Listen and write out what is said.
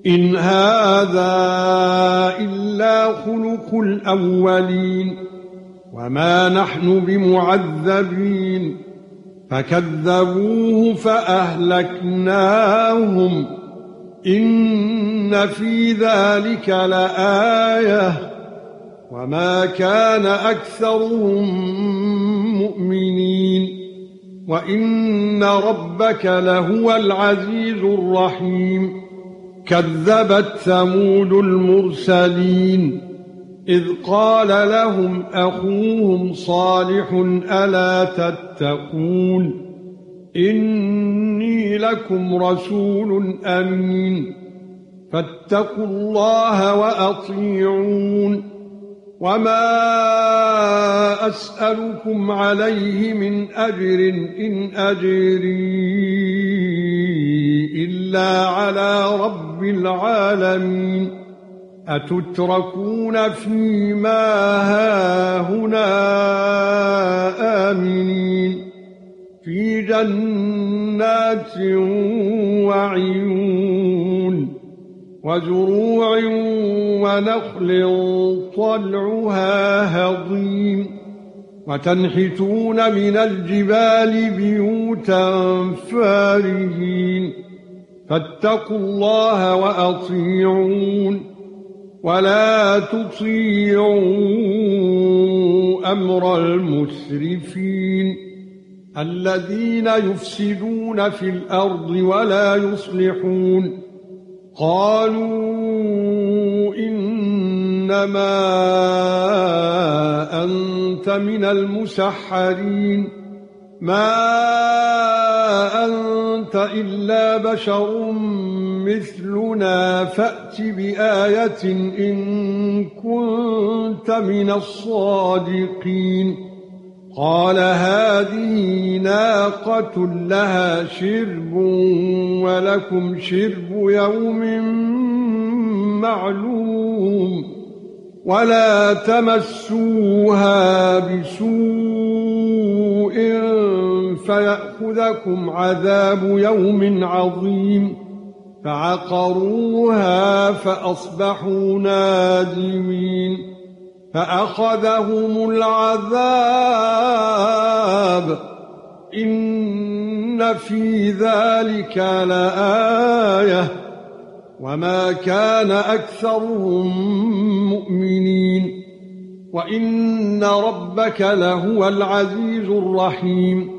إن هذا إلا خلق الأولين وما نحن بمعذبين فكذبوه فأهلكناهم إن في ذلك لآية وما كان أكثرهم مؤمنين وإن ربك لهو العزيز الرحيم كذبت ثمود المرسلين إذ قال لهم أخوهم صالح ألا تتقون إني لكم رسول أمين فاتقوا الله وأطيعون وما أسألكم عليه من أجر إن أجري إلا على رب العالمين أتتركون فيما هاهنا آمنين في جنات وعيون وزروع ونخل طلعها هضيم وتنحتون من الجبال بيوتا فارهين فاتقوا الله وأطيعون ولا تطيعوا أمر المسرفين الذين يفسدون في الأرض ولا يصلحون قالوا إنما أنت من المسحرين ما أنت إلا بشر مثلنا فأت بآية إن كنت من الصادقين قال هذه ناقة لها شرب ولكم شرب يوم معلوم ولا تمسوها بسوء فيأخذكم عذاب يوم عظيم فعقروها فأصبحوا نادمين فأخذهم العذاب إن في ذلك لآية وما كان أكثرهم مؤمنين وإن ربك لهو العزيز الرحيم